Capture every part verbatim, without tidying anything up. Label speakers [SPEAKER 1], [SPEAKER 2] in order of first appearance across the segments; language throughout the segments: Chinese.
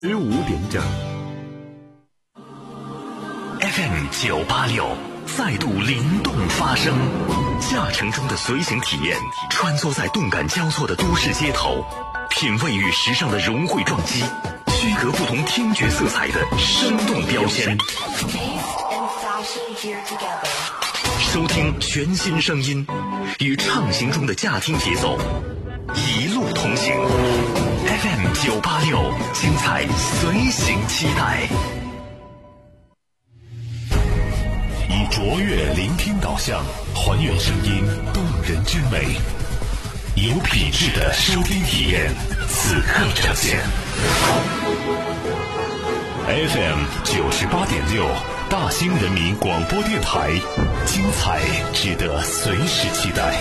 [SPEAKER 1] 十五点整
[SPEAKER 2] F M 九八六再度灵动发声，驾乘中的随行体验，穿梭在动感交错的都市街头，品味与时尚的融汇撞击，区隔不同听觉色彩的生动标签，收听全新声音，与畅行中的驾听节奏一路同行。 F M 九八六，精彩随行期待。以卓越聆听导向，还原声音动人之美，有品质的收听体验，此刻呈现。F M 九十八点六，大兴人民广播电台，精彩值得随时期待。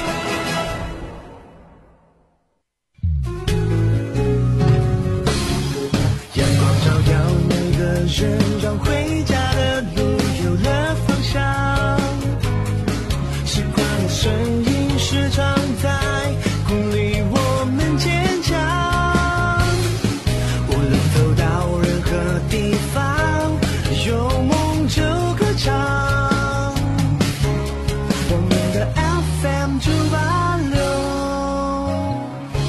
[SPEAKER 3] 阳光照耀每个人，让回家的路有了方向。时光的身影时常在鼓励我们坚强。无论走到任何地方，有梦就歌唱。我们的 F M 九八六。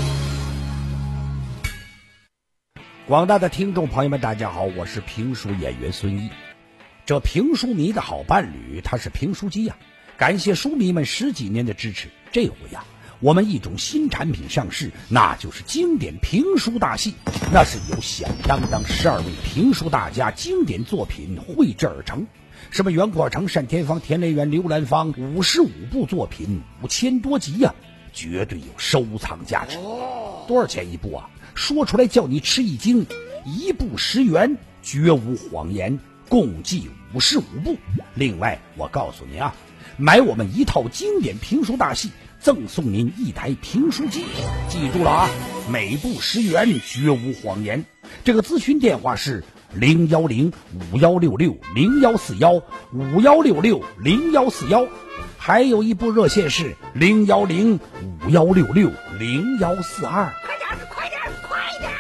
[SPEAKER 4] 广大的听众朋友们，大家好，我是评书演员孙一。这评书迷的好伴侣，他是评书机呀、啊。感谢书迷们十几年的支持，这回呀、啊，我们一种新产品上市，那就是经典评书大戏。那是由响当当十二位评书大家经典作品绘制而成，什么袁阔成、单田芳、田雷元、刘兰芳，五十五部作品，五千多集呀、啊，绝对有收藏价值。多少钱一部啊？说出来叫你吃一惊，一部十元，绝无谎言，共计五十五部。另外我告诉你啊，买我们一套经典评书大戏，赠送您一台评书机。记住了啊，每部十元，绝无谎言。这个咨询电话是零幺零五幺六六零幺四幺五幺六六零幺四幺，还有一部热线是零幺零五幺六六零幺四二。快点，快点，快点！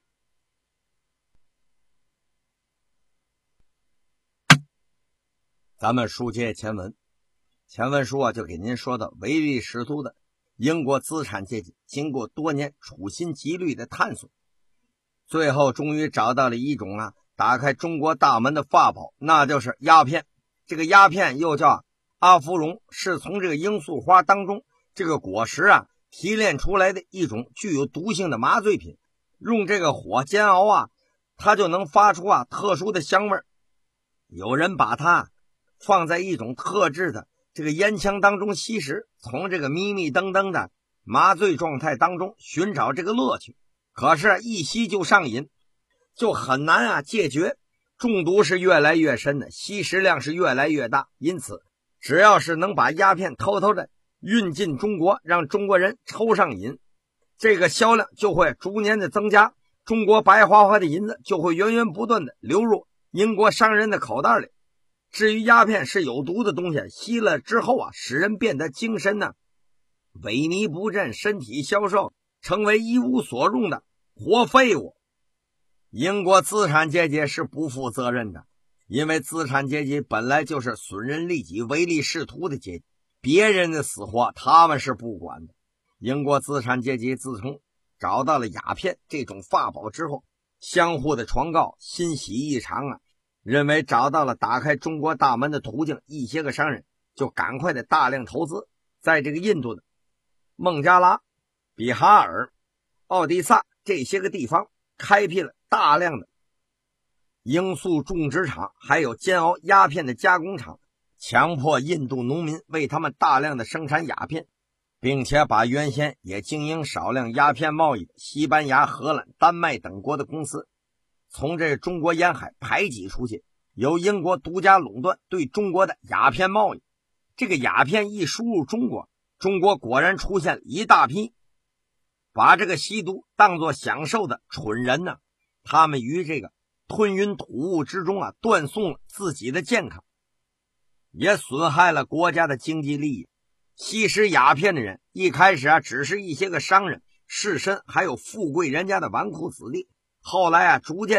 [SPEAKER 5] 咱们书接前文，前文书啊就给您说到唯利是图的英国资产阶级，经过多年处心积虑的探索，最后终于找到了一种啊打开中国大门的法宝，那就是鸦片。这个鸦片又叫阿芙蓉，是从这个罂粟花当中这个果实啊提炼出来的一种具有毒性的麻醉品，用这个火煎熬啊，它就能发出啊特殊的香味。有人把它放在一种特制的这个烟枪当中吸食，从这个迷迷瞪瞪的麻醉状态当中寻找这个乐趣，可是一吸就上瘾，就很难啊戒绝，中毒是越来越深的，吸食量是越来越大。因此只要是能把鸦片偷偷的运进中国，让中国人抽上瘾，这个销量就会逐年的增加，中国白花花的银子就会源源不断的流入英国商人的口袋里。至于鸦片是有毒的东西，吸了之后啊，使人变得精神呢萎靡不振，身体消瘦，成为一无所用的活废物。英国资产阶级是不负责任的，因为资产阶级本来就是损人利己、唯利是图的阶级，别人的死活他们是不管的。英国资产阶级自从找到了鸦片这种法宝之后，相互的传告，欣喜异常啊，认为找到了打开中国大门的途径，一些个商人就赶快的大量投资，在这个印度的孟加拉、比哈尔、奥迪萨这些个地方开辟了大量的罂粟种植场，还有煎熬鸦片的加工厂，强迫印度农民为他们大量的生产鸦片，并且把原先也经营少量鸦片贸易的西班牙、荷兰、丹麦等国的公司从这中国沿海排挤出去，由英国独家垄断对中国的鸦片贸易。这个鸦片一输入中国，中国果然出现一大批把这个吸毒当作享受的蠢人呢、啊，他们于这个吞云吐雾之中啊，断送了自己的健康，也损害了国家的经济利益。吸食鸦片的人一开始啊，只是一些个商人、士绅，还有富贵人家的纨绔子弟，后来啊，逐渐的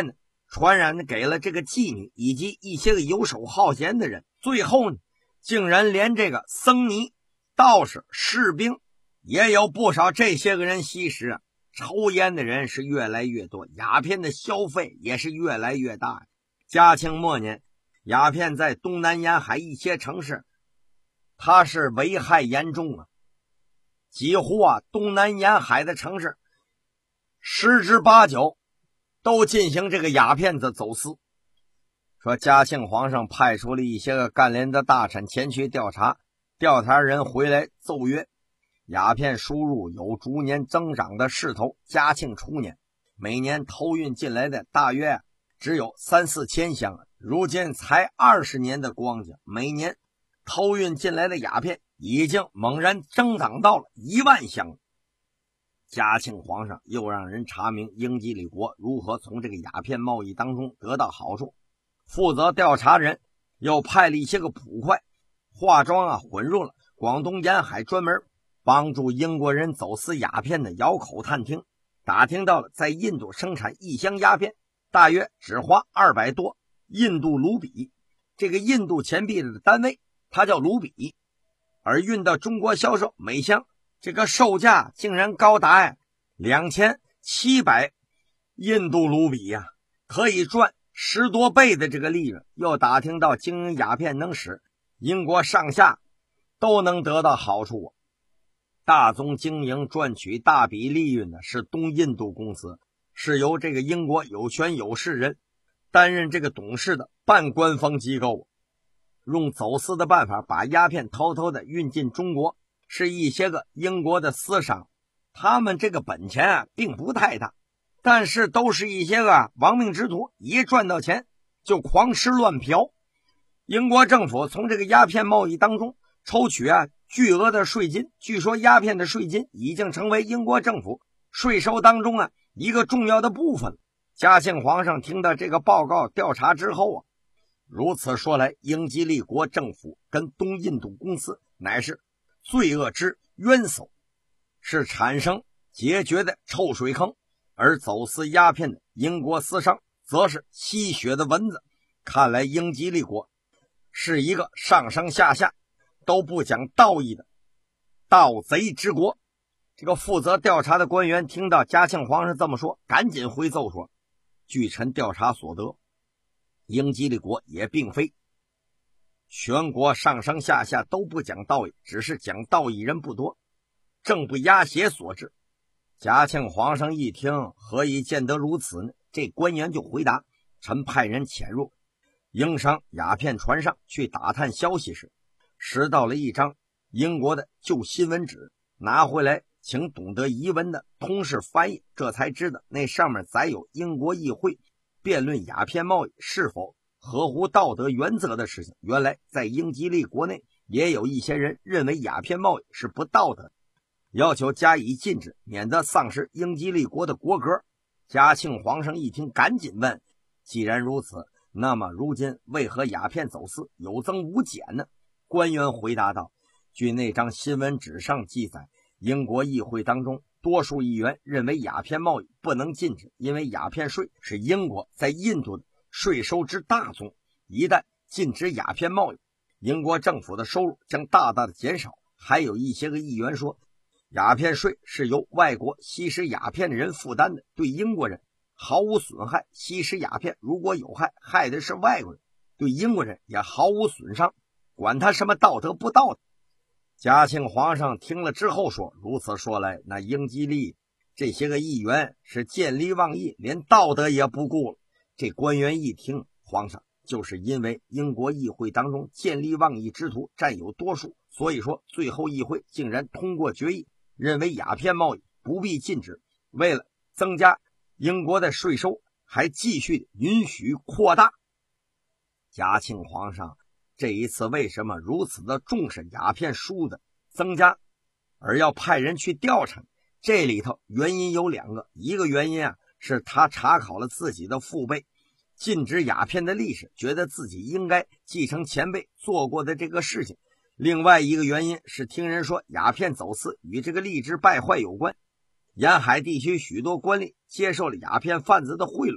[SPEAKER 5] 传染给了这个妓女以及一些个游手好闲的人，最后呢，竟然连这个僧尼、道士、士兵也有不少这些个人吸食啊。抽烟的人是越来越多，鸦片的消费也是越来越大。嘉庆末年，鸦片在东南沿海一些城市，它是危害严重啊，几乎啊东南沿海的城市十之八九都进行这个鸦片的走私。说嘉庆皇上派出了一些个干联的大臣前去调查，调查人回来奏曰，鸦片输入有逐年增长的势头。嘉庆初年，每年偷运进来的大约只有三四千箱，如今才二十年的光景，每年偷运进来的鸦片已经猛然增长到了一万箱。嘉庆皇上又让人查明英吉利国如何从这个鸦片贸易当中得到好处。负责调查人又派了一些个捕快，化妆啊混入了广东沿海，专门帮助英国人走私鸦片的窑口探听，打听到了在印度生产一箱鸦片大约只花二百多印度卢比，这个印度钱币的单位它叫卢比，而运到中国销售每箱这个售价竟然高达呀两千七百印度卢比呀，可以赚十多倍的这个利润。又打听到经营鸦片能使英国上下都能得到好处啊。大宗经营赚取大笔利润的是东印度公司，是由这个英国有权有势人担任这个董事的半官方机构，用走私的办法把鸦片偷偷的运进中国，是一些个英国的私商，他们这个本钱啊并不太大，但是都是一些个亡命之徒，一赚到钱就狂吃乱嫖。英国政府从这个鸦片贸易当中抽取啊巨额的税金，据说鸦片的税金已经成为英国政府税收当中啊一个重要的部分。嘉庆皇上听到这个报告调查之后啊，如此说来，英吉利国政府跟东印度公司乃是罪恶之渊薮，是产生结绝的臭水坑，而走私鸦片的英国私商则是吸血的蚊子。看来英吉利国是一个上上下下都不讲道义的盗贼之国。这个负责调查的官员听到嘉庆皇上这么说，赶紧回奏说，据臣调查所得，英吉利国也并非全国上上下下都不讲道义，只是讲道义人不多，正不压邪所致。嘉庆皇上一听，何以见得如此呢？这官员就回答，臣派人潜入英商鸦片船上去打探消息时，拾到了一张英国的旧新闻纸，拿回来请懂得遗文的通事翻译，这才知道那上面载有英国议会辩论鸦片贸易是否合乎道德原则的事情。原来在英吉利国内也有一些人认为鸦片贸易是不道德，要求加以禁止，免得丧失英吉利国的国格。嘉庆皇上一听，赶紧问，既然如此，那么如今为何鸦片走私有增无减呢？官员回答道，据那张新闻纸上记载，英国议会当中多数议员认为鸦片贸易不能禁止，因为鸦片税是英国在印度的税收之大宗，一旦禁止鸦片贸易，英国政府的收入将大大的减少。还有一些个议员说，鸦片税是由外国吸食鸦片的人负担的，对英国人毫无损害，吸食鸦片如果有害，害的是外国人，对英国人也毫无损伤，管他什么道德不道德。嘉庆皇上听了之后说，如此说来，那英吉利这些个议员是见利忘义，连道德也不顾了。这官员一听，皇上就是因为英国议会当中见利忘义之徒占有多数，所以说最后议会竟然通过决议，认为鸦片贸易不必禁止，为了增加英国的税收，还继续允许扩大。嘉庆皇上这一次为什么如此的重视鸦片输的增加，而要派人去调查？这里头原因有两个，一个原因啊是他查考了自己的父辈禁止鸦片的历史，觉得自己应该继承前辈做过的这个事情。另外一个原因是听人说鸦片走私与这个吏治败坏有关，沿海地区许多官吏接受了鸦片贩子的贿赂，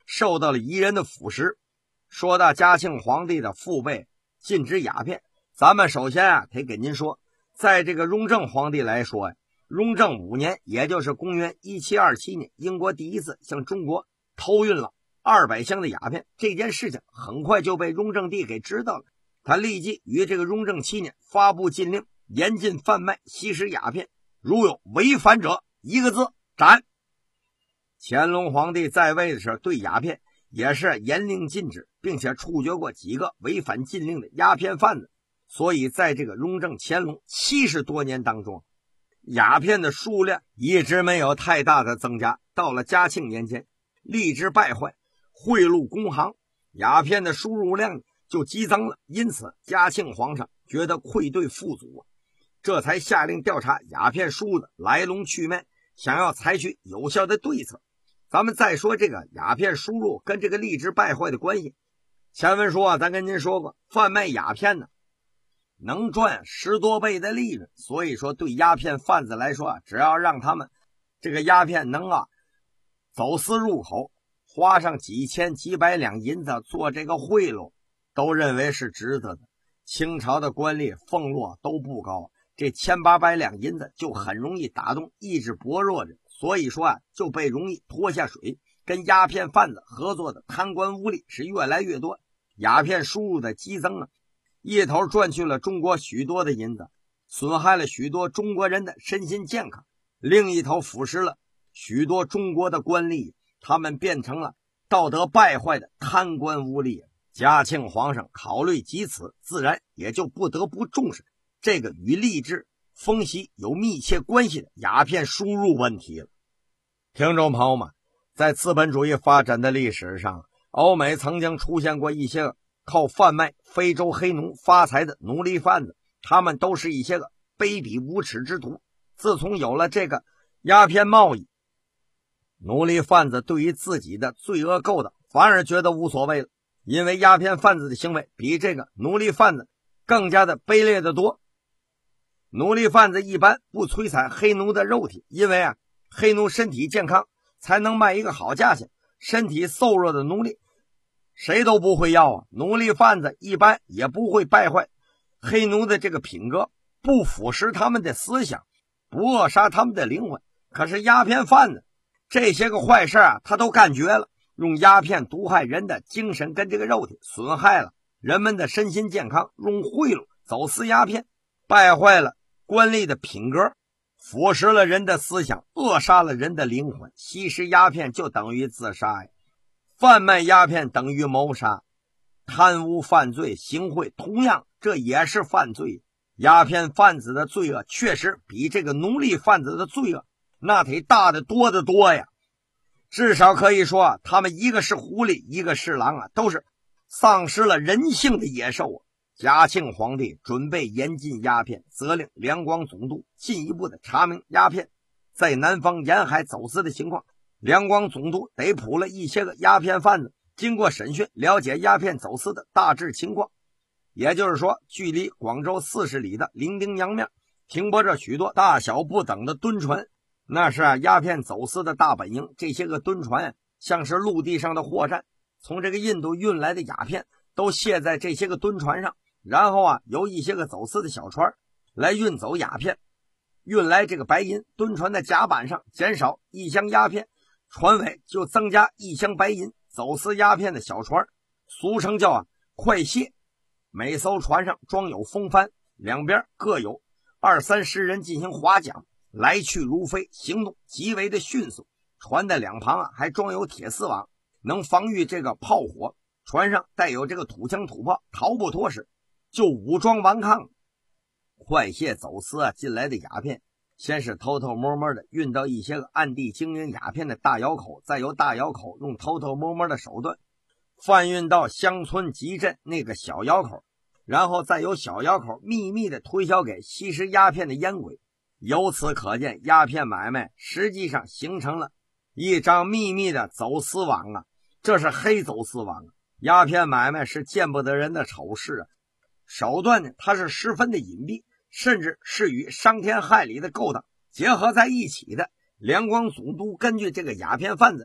[SPEAKER 5] 受到了夷人的腐蚀。说到嘉庆皇帝的父辈禁止鸦片，咱们首先啊得给您说，在这个雍正皇帝来说呀，雍正五年，也就是公元一七二七年，英国第一次向中国偷运了二百箱的鸦片，这件事情很快就被雍正帝给知道了。他立即于这个雍正七年发布禁令，严禁贩卖吸食鸦片，如有违反者，一个字斩。乾隆皇帝在位的时候，对鸦片也是严令禁止，并且处决过几个违反禁令的鸦片贩子。所以在这个雍正乾隆七十多年当中，鸦片的数量一直没有太大的增加。到了嘉庆年间，吏治败坏，贿赂公行，鸦片的输入量就激增了。因此嘉庆皇上觉得愧对父祖，这才下令调查鸦片输入的来龙去脉，想要采取有效的对策。咱们再说这个鸦片输入跟这个吏治败坏的关系。前文说啊，咱跟您说过，贩卖鸦片呢能赚十多倍的利润，所以说对鸦片贩子来说啊，只要让他们这个鸦片能啊走私入口，花上几千几百两银子做这个贿赂，都认为是值得的。清朝的官吏俸禄都不高，这千八百两银子就很容易打动意志薄弱的，所以说啊就被容易拖下水。跟鸦片贩子合作的贪官污吏是越来越多，鸦片输入的激增啊，一头赚去了中国许多的银子，损害了许多中国人的身心健康；另一头腐蚀了许多中国的官吏，他们变成了道德败坏的贪官污吏。嘉庆皇上考虑及此，自然也就不得不重视这个与吏治风习有密切关系的鸦片输入问题了。听众朋友们，在资本主义发展的历史上，欧美曾经出现过一些个靠贩卖非洲黑奴发财的奴隶贩子，他们都是一些个卑鄙无耻之徒。自从有了这个鸦片贸易，奴隶贩子对于自己的罪恶勾当反而觉得无所谓了，因为鸦片贩子的行为比这个奴隶贩子更加的卑劣的多。奴隶贩子一般不摧残黑奴的肉体，因为啊黑奴身体健康才能卖一个好价钱，身体瘦弱的奴隶谁都不会要啊。奴隶贩子一般也不会败坏黑奴的这个品格，不腐蚀他们的思想，不扼杀他们的灵魂。可是鸦片贩子这些个坏事啊，他都干绝了，用鸦片毒害人的精神跟这个肉体，损害了人们的身心健康，用贿赂走私鸦片，败坏了官吏的品格，腐蚀了人的思想，扼杀了人的灵魂。吸食鸦片就等于自杀呀，贩卖鸦片等于谋杀，贪污犯罪行贿同样这也是犯罪。鸦片贩子的罪恶确实比这个奴隶贩子的罪恶那得大得多得多呀。至少可以说啊，他们一个是狐狸，一个是狼啊，都是丧失了人性的野兽啊。嘉庆皇帝准备严禁鸦片，责令两广总督进一步的查明鸦片在南方沿海走私的情况。两广总督逮捕了一些个鸦片贩子，经过审讯了解鸦片走私的大致情况。也就是说，距离广州四十里的伶仃洋面停泊着许多大小不等的蹲船，那是啊鸦片走私的大本营。这些个蹲船像是陆地上的货站，从这个印度运来的鸦片都卸在这些个蹲船上，然后啊由一些个走私的小船来运走鸦片，运来这个白银，蹲船的甲板上减少一箱鸦片，船尾就增加一箱白银。走私鸦片的小船俗称叫啊快卸，每艘船上装有风帆，两边各有二三十人进行划桨，来去如飞，行动极为的迅速。船的两旁啊还装有铁丝网，能防御这个炮火。船上带有这个土枪土炮，逃不脱时就武装顽抗。快卸走私啊进来的鸦片，先是偷偷摸摸的运到一些个暗地经营鸦片的大窑口，再由大窑口用偷偷摸摸的手段贩运到乡村集镇那个小窑口，然后再由小窑口秘密的推销给吸食鸦片的烟鬼。由此可见，鸦片买卖实际上形成了一张秘密的走私网啊，这是黑走私网啊。鸦片买卖是见不得人的丑事啊，手段呢它是十分的隐蔽，甚至是与伤天害理的勾当结合在一起的。两广总督根据这个鸦片贩子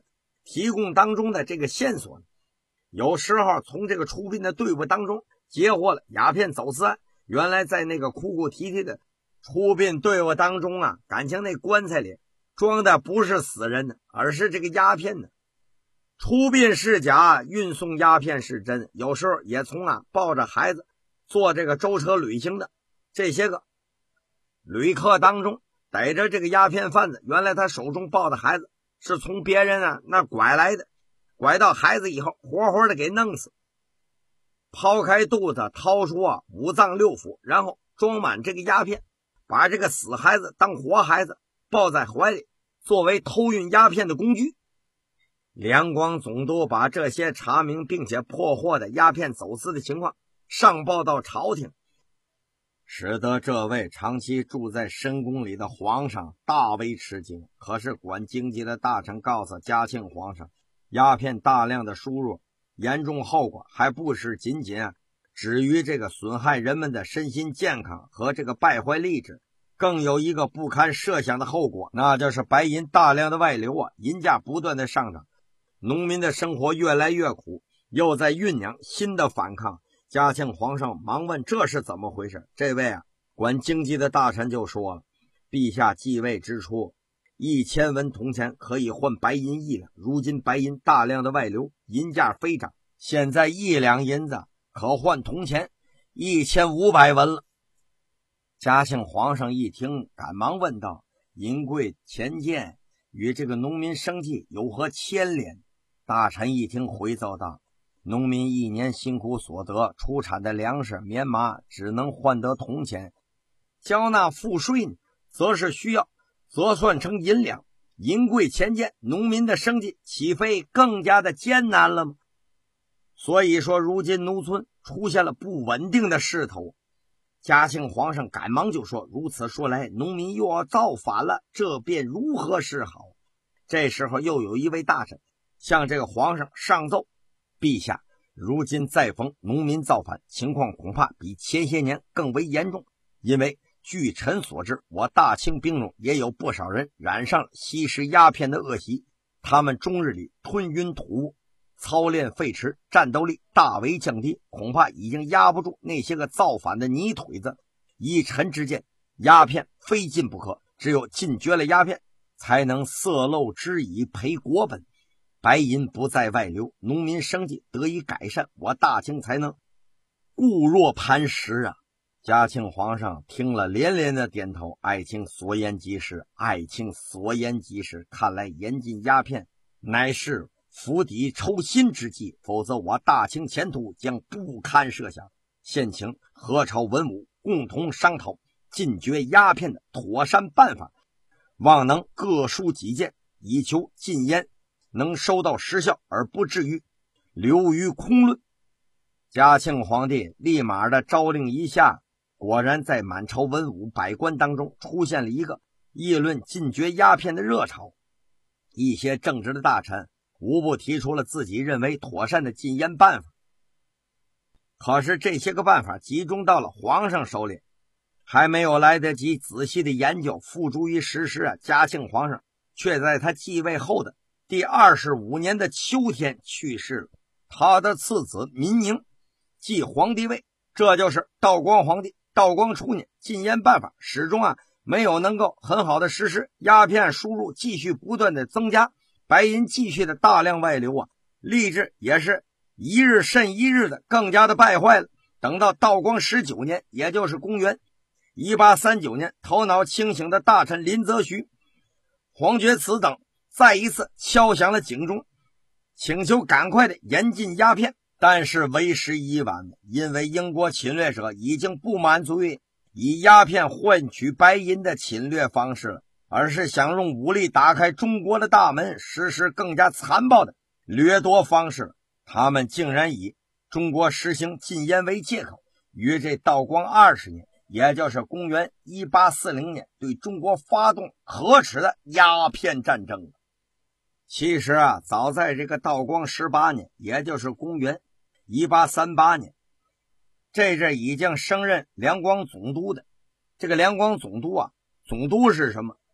[SPEAKER 5] 提供当中的这个线索呢，有时候从这个出殡的队伍当中截获了鸦片走私案。原来在那个哭哭啼啼的出殡队伍当中啊，感情那棺材里装的不是死人呢，而是这个鸦片呢。出殡是假，运送鸦片是真。有时候也从啊抱着孩子坐这个舟车旅行的这些个旅客当中逮着这个鸦片贩子，原来他手中抱的孩子是从别人啊那拐来的，拐到孩子以后活活的给弄死，抛开肚子掏出啊五脏六腑，然后装满这个鸦片，把这个死孩子当活孩子抱在怀里，作为偷运鸦片的工具。两广总督把这些查明并且破获的鸦片走私的情况上报到朝廷，使得这位长期住在深宫里的皇上大为吃惊。可是管经济的大臣告诉嘉庆皇上，鸦片大量的输入，严重后果还不是仅仅啊止于这个损害人们的身心健康和这个败坏吏治，更有一个不堪设想的后果，那就是白银大量的外流啊，银价不断的上涨，农民的生活越来越苦，又在酝酿新的反抗。嘉庆皇上忙问这是怎么回事？这位啊管经济的大臣就说了，陛下继位之初，一千文铜钱可以换白银一两，如今白银大量的外流，银价飞涨，现在一两银子可换铜钱一千五百文了。嘉庆皇上一听，赶忙问道，银贵钱贱与这个农民生计有何牵连？大臣一听回奏道，农民一年辛苦所得出产的粮食棉麻只能换得铜钱，交纳赋税则是需要折算成银两，银贵钱贱，农民的生计岂非更加的艰难了吗？所以说如今农村出现了不稳定的势头。嘉庆皇上赶忙就说，如此说来，农民又要造反了，这便如何是好？这时候又有一位大臣向这个皇上上奏，陛下，如今再逢农民造反，情况恐怕比前些年更为严重，因为据臣所知，我大清兵中也有不少人染上了吸食鸦片的恶习，他们终日里吞云吐雾，操练废弛，战斗力大为降低，恐怕已经压不住那些个造反的泥腿子。依臣之见，鸦片非禁不可，只有禁绝了鸦片，才能色漏之以赔国本，白银不再外流，农民生计得以改善，我大清才能固若磐石啊！嘉庆皇上听了连连的点头，爱卿所言极是，爱卿所言极是，看来严禁鸦片乃是釜底抽薪之计，否则我大清前途将不堪设想。现请何朝文武共同商讨禁绝鸦片的妥善办法，望能各抒己见，以求禁烟能收到实效，而不至于流于空论。嘉庆皇帝立马的诏令一下，果然在满朝文武百官当中出现了一个议论禁绝鸦片的热潮。一些正直的大臣无不提出了自己认为妥善的禁烟办法，可是这些个办法集中到了皇上手里，还没有来得及仔细的研究付诸于实施啊，嘉庆皇上却在他继位后的第二十五年的秋天去世了。他的次子民宁继皇帝位，这就是道光皇帝。道光初年，禁烟办法始终啊没有能够很好的实施，鸦片输入继续不断的增加，白银继续的大量外流啊，吏治也是一日甚一日的更加的败坏了。等到道光十九年，也就是公元一八三九年，头脑清醒的大臣林则徐、黄觉慈等再一次敲响了警钟，请求赶快的严禁鸦片，但是为时已晚，因为英国侵略者已经不满足于以鸦片换取白银的侵略方式了，而是想用武力打开中国的大门，实施更加残暴的掠夺方式。他们竟然以中国实行禁烟为借口，于这道光二十年，也就是公元一八四零年，对中国发动可耻的鸦片战争。其实啊，早在这个道光十八年，也就是公元一八三八年，这阵已经升任两广总督的这个两广总督啊，总督是什么？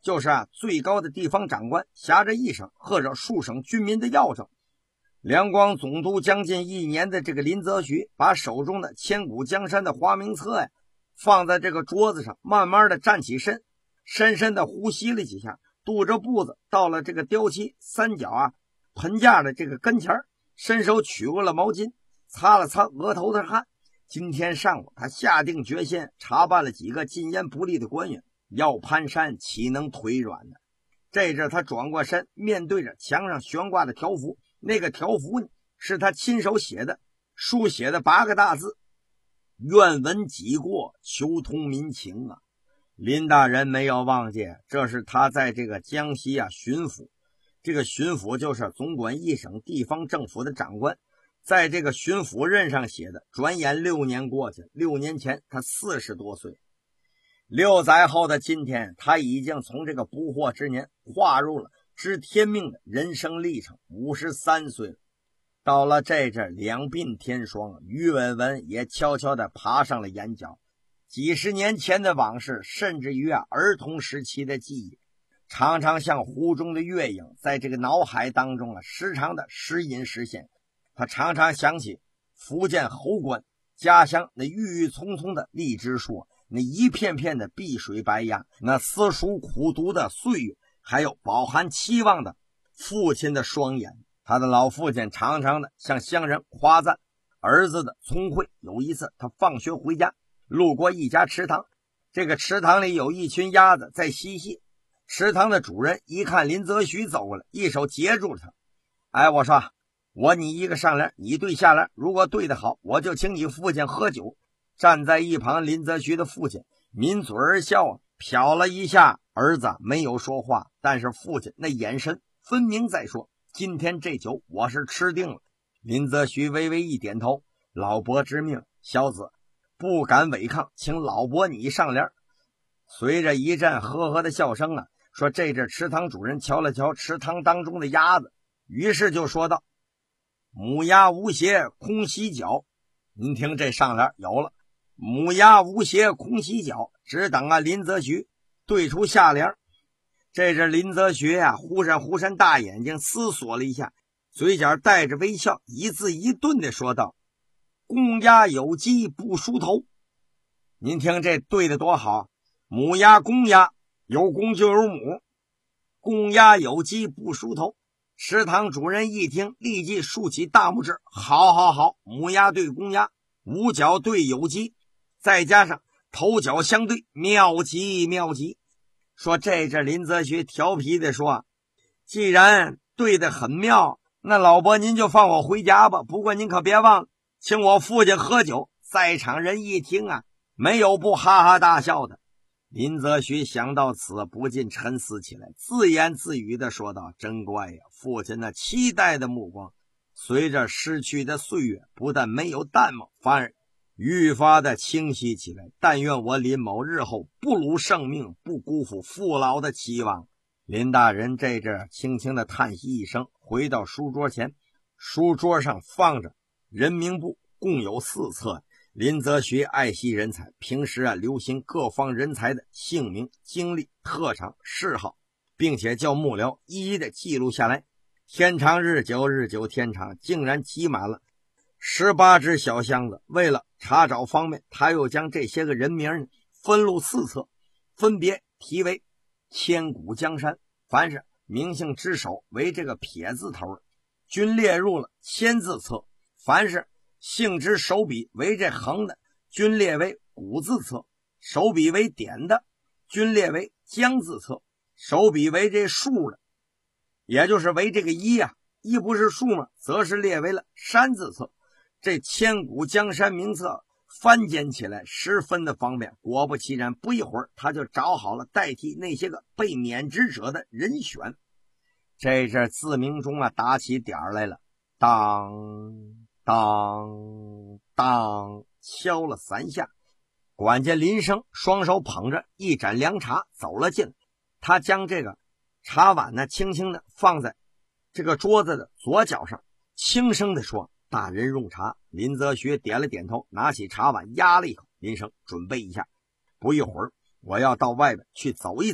[SPEAKER 5] 就是啊最高的地方长官，辖着一省或者数省军民的要政。两广总督将近一年的这个林则徐，把手中的千古江山的花名册呀放在这个桌子上，慢慢的站起身，深深的呼吸了几下，踱着步子到了这个雕漆三角啊盆架的这个跟前，伸手取过了毛巾，擦了擦额头的汗。今天上午他下定决心查办了几个禁烟不力的官员，要攀山岂能腿软呢？这阵他转过身，面对着墙上悬挂的条幅，那个条幅呢是他亲手写的，书写的八个大字：愿闻己过，求通民情啊。林大人没有忘记，这是他在这个江西啊巡抚，这个巡抚就是总管一省地方政府的长官，在这个巡抚任上写的。转眼六年过去，六年前他四十多岁，六载后的今天，他已经从这个不惑之年划入了知天命的人生历程，五十三岁了。到了这阵两鬓天霜，于文文也悄悄地爬上了眼角。几十年前的往事，甚至于啊儿童时期的记忆，常常像湖中的月影，在这个脑海当中啊时常的时隐时现。他常常想起福建侯官家乡那郁郁葱葱的荔枝树，那一片片的碧水白杨，那私塾苦读的岁月，还有饱含期望的父亲的双眼。他的老父亲常常的向乡人夸赞儿子的聪慧。有一次他放学回家，路过一家池塘，这个池塘里有一群鸭子在嬉戏。池塘的主人一看林则徐走过来，一手截住了他。哎，我说我你一个上联，你对下联，如果对得好，我就请你父亲喝酒。站在一旁林则徐的父亲抿嘴而笑啊，瞟了一下儿子，没有说话，但是父亲那眼神分明在说，今天这酒我是吃定了。林则徐微微一点头，老伯之命，小子不敢违抗，请老伯你上联。随着一阵呵呵的笑声啊，说这阵池塘主人瞧了瞧池塘当中的鸭子，于是就说道：母鸭无邪空洗脚。您听这上联有了，母鸭无邪空洗脚，只等啊林则徐对出下联。这阵林则徐啊忽闪忽闪大眼睛，思索了一下，嘴角带着微笑，一字一顿的说道：公鸭有鸡不梳头。您听这对的多好，母鸭公鸭，有公就有母，公鸭有鸡不梳头。池塘主人一听，立即竖起大拇指，好好好，母鸭对公鸭，五角对有鸡，再加上头角相对，妙极妙极。说这阵林则徐调皮的说，既然对得很妙，那老伯您就放我回家吧，不过您可别忘了请我父亲喝酒。在场人一听啊，没有不哈哈大笑的。林则徐想到此，不禁沉思起来，自言自语的说道：真怪呀，父亲那期待的目光随着逝去的岁月不但没有淡漠，反而愈发的清晰起来。但愿我林某日后不辱生命，不辜负父老的期望。林大人这阵轻轻的叹息一声，回到书桌前，书桌上放着人名簿，共有四册。林则徐爱惜人才，平时啊留心各方人才的姓名、经历、特长、嗜好，并且叫幕僚一一的记录下来。天长日久，日久天长，竟然挤满了十八只小箱子。为了查找方面，他又将这些个人名分录四册，分别题为千古江山，凡是名姓之首为这个撇字头，均列入了千字册；凡是姓之手笔为这横的，均列为古字册；手笔为点的，均列为江字册；手笔为这竖的，也就是为这个一啊，一不是竖嘛，则是列为了山字册。这千古江山名册翻检起来十分的方便。果不其然，不一会儿他就找好了代替那些个被免职者的人选。这阵字名中啊打起点儿来了，当当当，敲了三下。管家林生双手捧着一盏凉茶走了进来，他将这个茶碗呢轻轻的放在这个桌子的左角上，轻声的说：大人用茶。林则徐点了点头，拿起茶碗压了一口。林生准备一下，不一会儿我要到外边去走一走，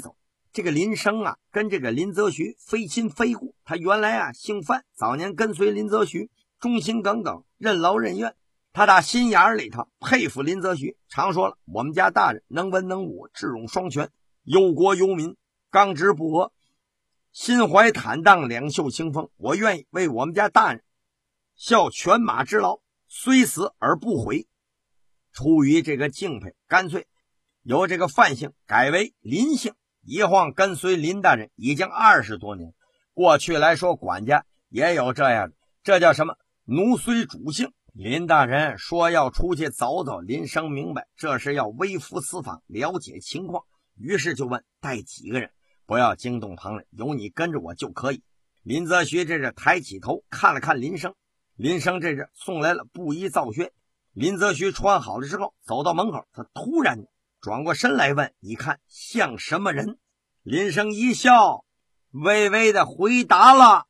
[SPEAKER 5] 这个林生啊，跟这个林则徐非亲非故。他原来啊姓范，早年跟随林则徐，忠心耿耿，任劳任怨。他打心眼里头佩服林则徐，常说了，我们家大人能文能武，智勇双全，忧国忧民，刚直不阿，心怀坦荡，两袖清风。我愿意为我们家大人效犬马之劳，虽死而不悔。出于这个敬佩，干脆由这个范姓改为林姓，一晃跟随林大人已经二十多年。过去来说，管家也有这样的，这叫什么？奴虽主姓。林大人说要出去走走，林生明白这是要微服私访，了解情况，于是就问带几个人，不要惊动旁人，有你跟着我就可以。林则徐这是抬起头看了看林生，林生这是送来了布衣皂靴。林则徐穿好了之后走到门口，他突然转过身来问，你看像什么人？林生一笑，微微的回答了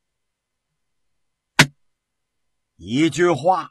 [SPEAKER 5] 一句话。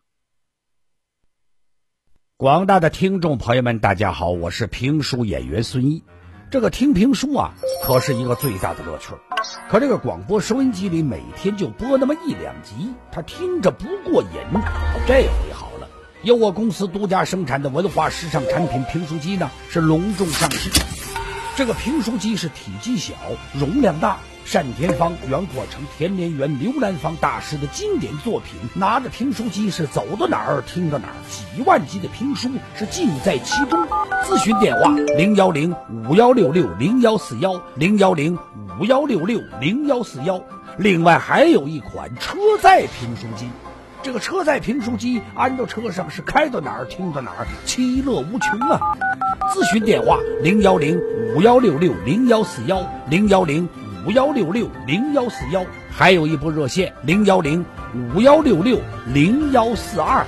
[SPEAKER 4] 广大的听众朋友们大家好，我是评书演员孙一。这个听评书啊可是一个最大的乐趣，可这个广播收音机里每天就播那么一两集，他听着不过瘾。这回好了，由我公司独家生产的文化时尚产品评书机呢是隆重上市。这个评书机是体积小，容量大，单田芳、袁阔成、田连元、刘兰芳大师的经典作品，拿着评书机是走到哪儿听到哪儿，几万集的评书是尽在其中。咨询电话零幺零五幺六六零幺四幺零幺零五幺六六零幺四幺。另外还有一款车载评书机，这个车载评书机安到车上是开到哪儿听到哪儿，其乐无穷啊！咨询电话零幺零五幺六六零幺四幺零幺零五幺六六零幺四幺，还有一部热线零幺零五幺六六零幺四二。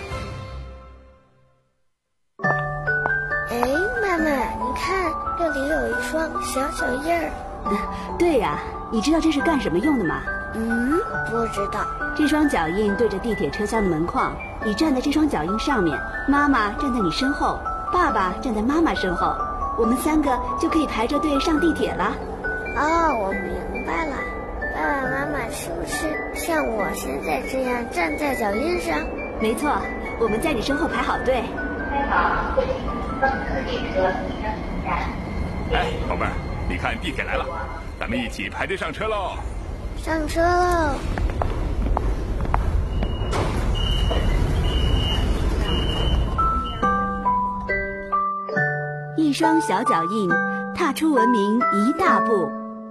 [SPEAKER 1] 哎，妈妈，你看这里有一双小脚印儿。
[SPEAKER 6] 对呀、啊，你知道这是干什么用的吗？
[SPEAKER 1] 嗯，不知道。
[SPEAKER 6] 这双脚印对着地铁车厢的门框，你站在这双脚印上面，妈妈站在你身后，爸爸站在妈妈身后，我们三个就可以排着队上地铁了。
[SPEAKER 1] 哦，我明白了。爸爸妈妈是不是像我现在这样站在脚印上？
[SPEAKER 6] 没错，我们在你身后排好队。
[SPEAKER 7] 开好，方特列车一站一站。
[SPEAKER 8] 哎，宝贝儿，你看地铁来了，咱们一起排队上车喽！
[SPEAKER 1] 上车喽！
[SPEAKER 6] 一双小脚印，踏出文明一大步。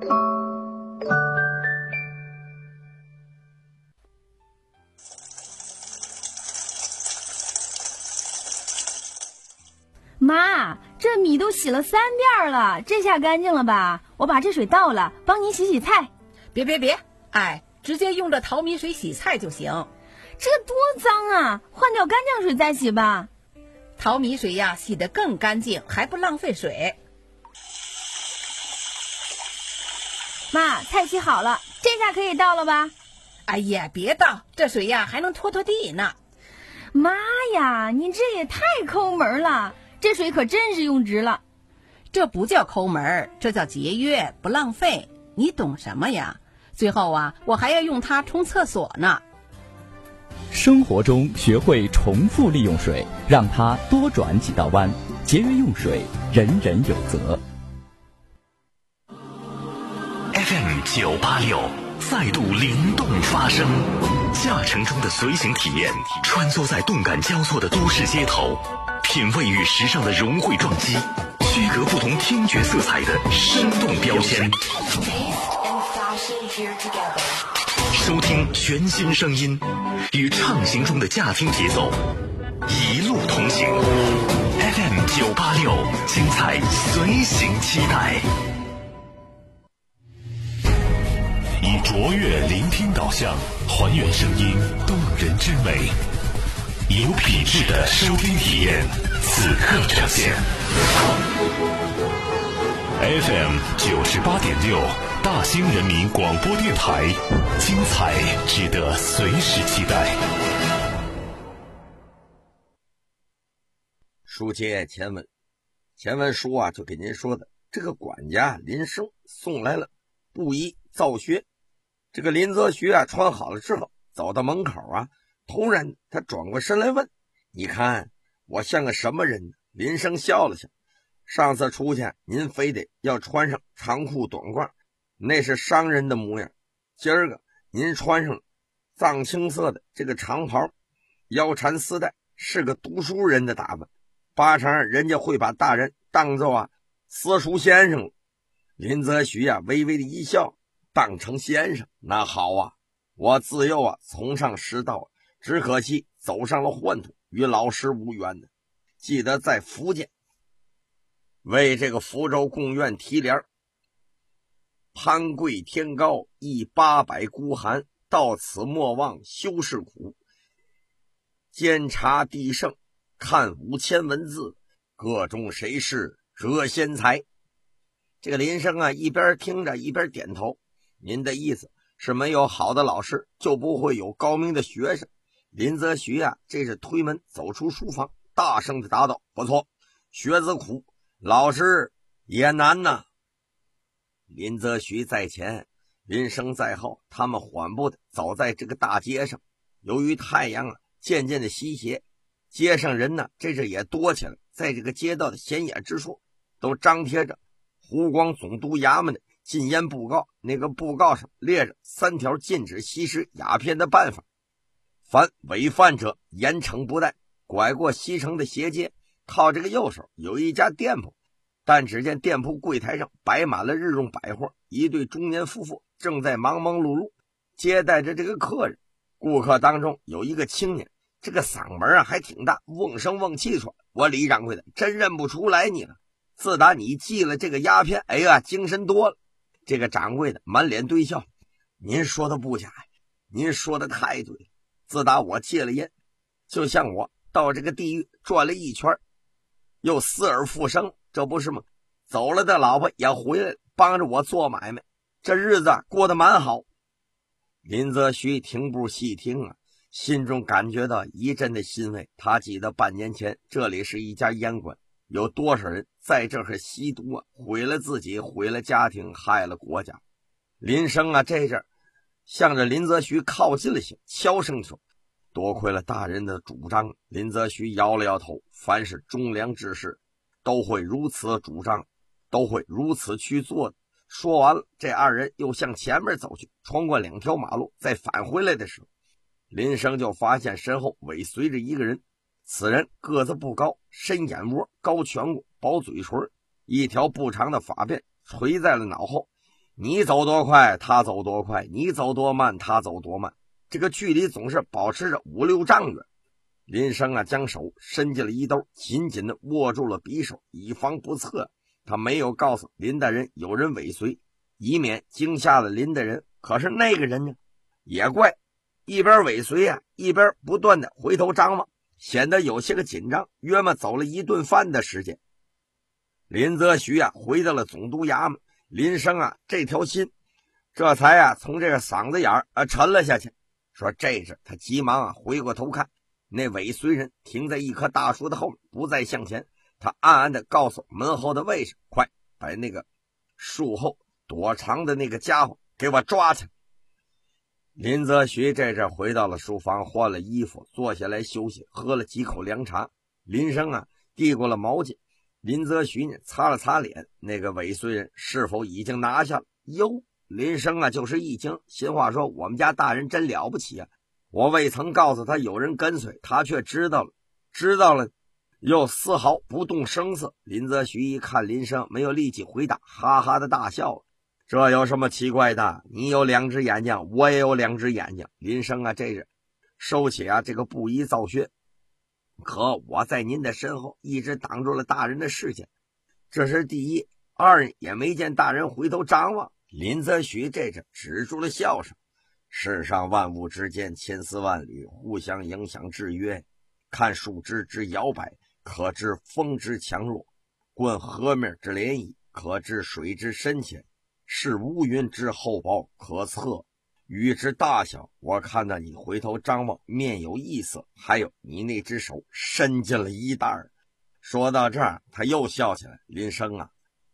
[SPEAKER 9] 妈，这米都洗了三遍了，这下干净了吧？我把这水倒了，帮你洗洗菜。
[SPEAKER 10] 别别别，哎，直接用这淘米水洗菜就行。
[SPEAKER 9] 这多脏啊，换掉干净水再洗吧。
[SPEAKER 10] 淘米水呀，洗得更干净，还不浪费水。
[SPEAKER 9] 妈，菜洗好了，这下可以倒了吧？
[SPEAKER 10] 哎呀，别倒，这水呀还能拖拖地呢。
[SPEAKER 9] 妈呀，你这也太抠门了，这水可真是用值了。
[SPEAKER 10] 这不叫抠门，这叫节约，不浪费。你懂什么呀？最后啊，我还要用它冲厕所呢。
[SPEAKER 11] 生活中学会重复利用水，让它多转几道弯，节约用水，人人有责。
[SPEAKER 2] F M 九八六再度灵动发声，驾乘中的随行体验，穿梭在动感交错的都市街头，品味与时尚的融汇撞击，区隔不同听觉色彩的生动标签。收听全新声音，与畅行中的驾听节奏一路同行。F M 九八六，精彩随行期待。以卓越聆听导向，还原声音动人之美，有品质的收听体验，此刻呈现。F M 九十八点六，大兴人民广播电台，精彩值得随时期待。
[SPEAKER 5] 书接前文，前文书啊就给您说的， 这个管家林生送来了布衣皂靴。这个林则徐啊穿好了之后，走到门口啊，突然他转过身来问：“你看我像个什么人呢？”林生笑了笑：“上次出去您非得要穿上长裤短褂，那是商人的模样。今儿个您穿上藏青色的这个长袍，腰缠丝带，是个读书人的打扮，八成人家会把大人当作啊私塾先生了。”林则徐啊微微的一笑：“当成先生那好啊，我自幼啊从上师道，只可惜走上了宦途，与老师无缘的。记得在福建为这个福州贡院题联：攀贵天高，一八百孤寒，到此莫忘修士苦。监察帝圣，看五千文字，各中谁是谪仙才。”这个林生啊一边听着一边点头：“您的意思是没有好的老师，就不会有高明的学生。”林则徐啊这是推门走出书房，大声的答道：“不错，学子苦，老师也难呐。”林则徐在前，林生在后，他们缓步的走在这个大街上。由于太阳啊渐渐的西斜，街上人呢这是也多起来，在这个街道的显眼之处都张贴着湖广总督衙门的禁烟布告，那个布告上列着三条禁止吸食鸦片的办法，凡违犯者严惩不贷。拐过西城的斜街，靠这个右手有一家店铺，但只见店铺柜台上摆满了日用百货，一对中年夫妇正在忙忙碌碌接待着这个客人。顾客当中有一个青年，这个嗓门啊还挺大，瓮声瓮气说：“我李掌柜的真认不出来你了，自打你寄了这个鸦片，哎呀精神多了。”这个掌柜的满脸堆笑：“您说的不假呀，您说的太对了。自打我戒了烟，就像我到这个地狱转了一圈，又死而复生，这不是吗？走了的老婆也回来了，帮着我做买卖，这日子过得蛮好。”林则徐停步细听啊，心中感觉到一阵的欣慰。他记得半年前这里是一家烟馆，有多少人在这儿吸毒啊，毁了自己，毁了家庭，害了国家。林生啊这阵向着林则徐靠近了些，悄声说：“多亏了大人的主张。”林则徐摇了摇头：“凡是忠良之士都会如此主张，都会如此去做的。”说完了，这二人又向前面走去，穿过两条马路，再返回来的时候，林生就发现身后尾随着一个人。此人个子不高，深眼窝，高颧骨，薄嘴唇，一条不长的发辫垂在了脑后。你走多快他走多快，你走多慢他走多慢，这个距离总是保持着五六丈远。林生啊将手伸进了衣兜，紧紧的握住了匕首，以防不测。他没有告诉林大人有人尾随，以免惊吓了林大人。可是那个人呢也怪，一边尾随啊一边不断的回头张望，显得有些个紧张，约么走了一顿饭的时间。林则徐啊回到了总督衙门，林生啊这条心这才啊从这个嗓子眼儿啊沉了下去。说这时他急忙啊回过头看，那尾随人停在一棵大树的后面，不再向前。他暗暗的告诉门后的卫士：“快把那个树后躲藏的那个家伙给我抓起来。”林则徐这阵回到了书房，换了衣服，坐下来休息，喝了几口凉茶。林生啊递过了毛巾，林则徐呢擦了擦脸。那个尾随人是否已经拿下了？哟，林生啊就是一惊，心话说：“我们家大人真了不起啊！我未曾告诉他有人跟随，他却知道了，知道了又丝毫不动声色。”林则徐一看林生没有力气回答，哈哈的大笑了：“这有什么奇怪的？你有两只眼睛，我也有两只眼睛。”林生啊这是收起啊这个布衣皂靴：“可我在您的身后一直挡住了大人的视线，这是第一，二也没见大人回头张望。”林则徐这阵止住了笑声：“世上万物之间千丝万缕，互相影响制约，看树枝之摇摆，可知风之强弱；观河面之涟漪，可知水之深浅；视乌云之厚薄，可测雨之大小。我看到你回头张望，面有异色，还有你那只手伸进了衣袋。”说到这儿他又笑起来：“林生啊，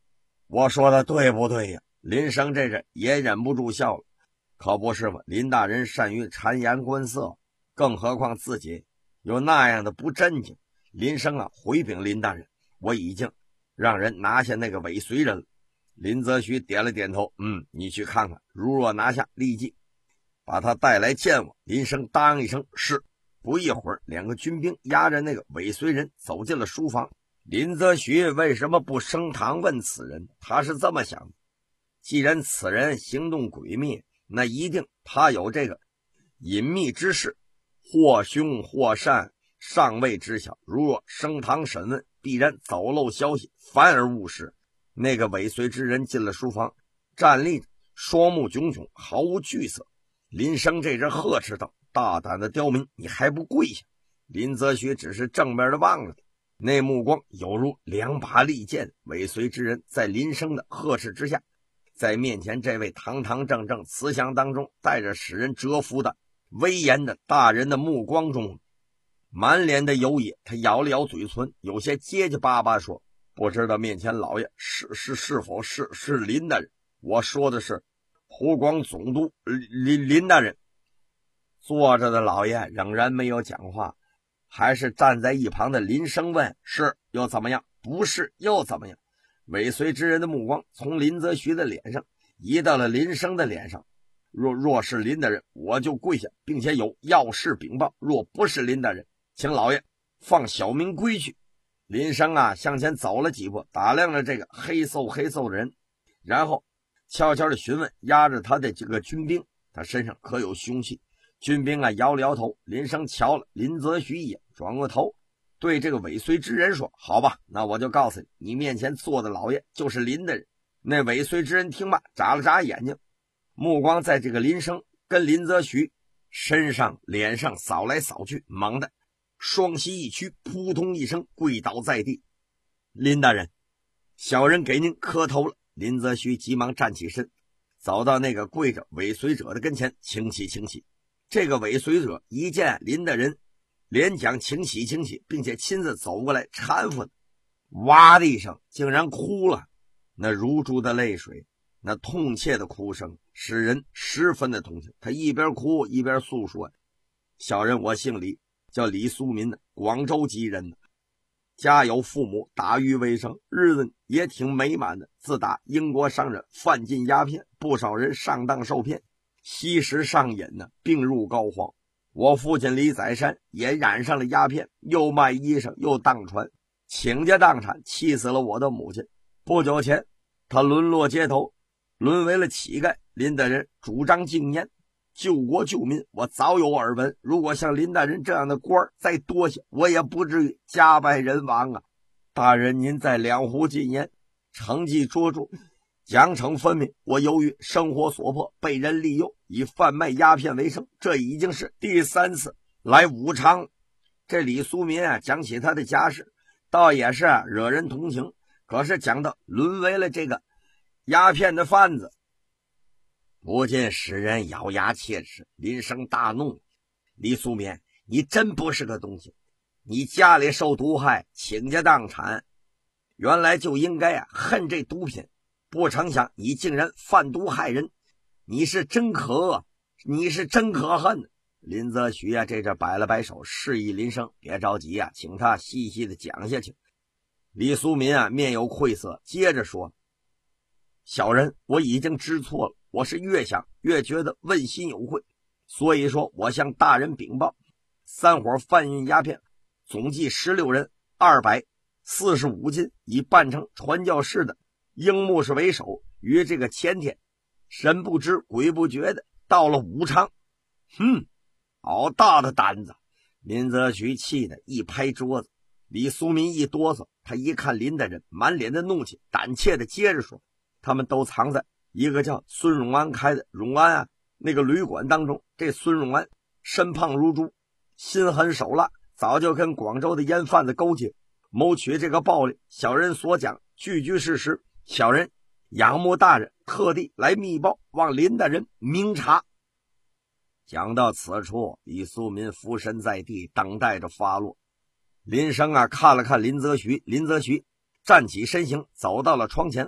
[SPEAKER 5] 我说的对不对呀？林生这人也忍不住笑了。可不是吗？林大人善于察言观色，更何况自己有那样的不正经。林生啊，回禀林大人，我已经让人拿下那个尾随人了。林则徐点了点头，嗯，你去看看，如若拿下，立即把他带来见我。林生答应一声是。不一会儿，两个军兵押着那个尾随人走进了书房。林则徐为什么不升堂问此人？他是这么想的，既然此人行动诡秘，那一定他有这个隐秘之事，或凶或善，尚未知晓。如若升堂审问，必然走漏消息，反而误事。那个尾随之人进了书房，站立着，双目炯炯，毫无惧色。林生这人呵斥道：大胆的刁民，你还不跪下！林则徐只是正面的望着他，那目光有如两把利剑。尾随之人在林生的呵斥之下，在面前这位堂堂正正、慈祥当中带着使人折服的威严的大人的目光中，满脸的忧野。他咬了咬嘴唇，有些结结巴巴说：不知道面前老爷是是是否是是林大人？我说的是湖广总督林林大人。坐着的老爷仍然没有讲话，还是站在一旁的林生问：是又怎么样？不是又怎么样？尾随之人的目光从林则徐的脸上移到了林生的脸上。若若是林大人，我就跪下，并且有要事禀报；若不是林大人，请老爷放小民归去。林生啊，向前走了几步，打量着这个黑嗖黑嗖的人，然后悄悄地询问压着他的这个军兵，他身上可有凶器？军兵啊摇了摇头。林生瞧了林则徐一眼，转过头对这个尾随之人说：好吧，那我就告诉你，你面前坐的老爷就是林大人。那尾随之人听罢，眨了眨眼睛，目光在这个林生跟林则徐身上脸上扫来扫去，猛地双膝一屈，扑通一声跪倒在地。林大人，小人给您磕头了。林则徐急忙站起身，走到那个跪着尾随者的跟前，请起请起。这个尾随者一见林大人，连讲请起请起，并且亲自走过来搀扶他，哇的一声竟然哭了。那如珠的泪水，那痛切的哭声，使人十分的同情。他一边哭一边诉说：小人我姓李，叫李苏民的，广州籍人的，家有父母，打鱼为生，日子也挺美满的。自打英国商人贩进鸦片，不少人上当受骗，吸食上瘾呢，病入膏肓。我父亲李载山也染上了鸦片，又卖衣裳又当船，倾家荡产，气死了我的母亲。不久前他沦落街头，沦为了乞丐。林大人主张禁烟，救国救民，我早有耳闻。如果像林大人这样的官再多些，我也不至于家败人亡啊。大人您在两湖禁烟，成绩卓著，奖惩分明。我由于生活所迫，被人利用，以贩卖鸦片为生，这已经是第三次来武昌。这李苏民啊，讲起他的家事，倒也是惹人同情。可是讲到沦为了这个鸦片的贩子，不禁使人咬牙切齿。林生大怒：李苏民，你真不是个东西！你家里受毒害，倾家荡产，原来就应该啊恨这毒品，不成想你竟然贩毒害人，你是真可恶，你是真可恨。林则徐啊，这阵摆了摆手，示意林生别着急啊，请他细细的讲下去。李苏民啊，面有愧色，接着说：小人我已经知错了，我是越想越觉得问心有愧，所以说我向大人禀报，三伙贩运鸦片，总计十六人，二百四十五斤，以扮成传教士的樱木氏为首，于这个前天神不知鬼不觉的到了武昌。哼，好大的胆子！林则徐气得一拍桌子。李苏民一哆嗦，他一看林大人，满脸的怒气，胆怯的接着说：他们都藏在一个叫孙永安开的永安啊那个旅馆当中。这孙永安身胖如猪，心狠手辣，早就跟广州的烟贩子勾结，谋取这个暴利。小人所讲句句事实，小人仰慕大人特地来密报，望林大人明察。讲到此处，李苏民俯身在地，等待着发落。林生啊看了看林则徐，林则徐站起身形，走到了窗前，